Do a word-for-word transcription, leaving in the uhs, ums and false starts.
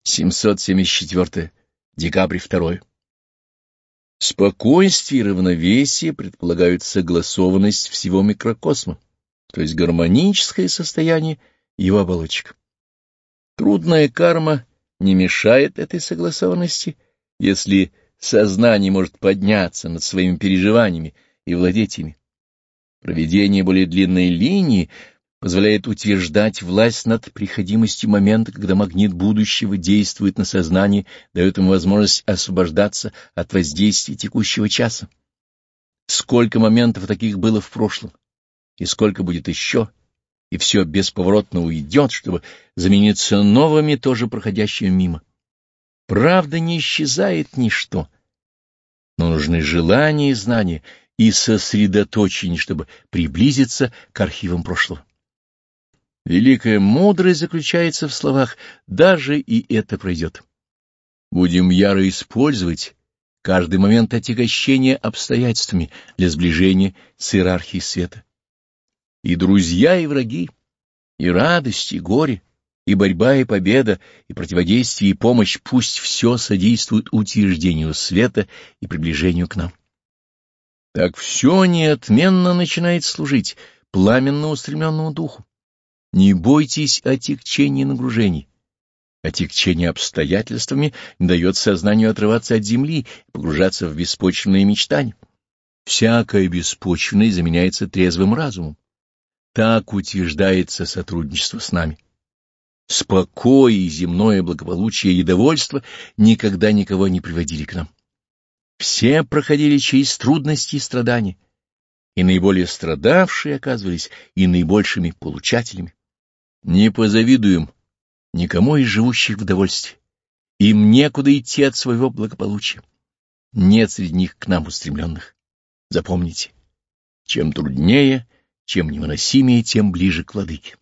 семьсот семьдесят четвёртое. Декабрь второй. Спокойствие и равновесие предполагают согласованность всего микрокосма, то есть гармоническое состояние его оболочек. Трудная карма не мешает этой согласованности, если сознание может подняться над своими переживаниями и владеть ими. Проведение более длинной линии позволяет утверждать власть над приходимостью момента, когда магнит будущего действует на сознание, дает ему возможность освобождаться от воздействия текущего часа. Сколько моментов таких было в прошлом, и сколько будет еще, и все бесповоротно уйдет, чтобы замениться новыми, тоже проходящими мимо. Правда, не исчезает ничто, но нужны желания и знания, и сосредоточение, чтобы приблизиться к архивам прошлого. Великая мудрость заключается в словах «даже и это пройдет». Будем яро использовать каждый момент отягощения обстоятельствами для сближения с иерархией света. И друзья, и враги, и радость, и горе, и борьба, и победа, и противодействие, и помощь — пусть все содействует утверждению света и приближению к нам. Так все неотменно начинает служить пламенно устремленному духу. Не бойтесь отягчения и нагружений. Отягчение обстоятельствами не дает сознанию отрываться от земли и погружаться в беспочвенные мечтания. Всякое беспочвенное заменяется трезвым разумом. Так утверждается сотрудничество с нами. Спокой и земное благополучие и довольство никогда никого не приводили к нам. Все проходили через трудности и страдания, и наиболее страдавшие оказывались и наибольшими получателями. Не позавидуем никому из живущих в довольстве. Им некуда идти от своего благополучия. Нет среди них к нам устремленных. Запомните, чем труднее, чем невыносимее, тем ближе к владыке.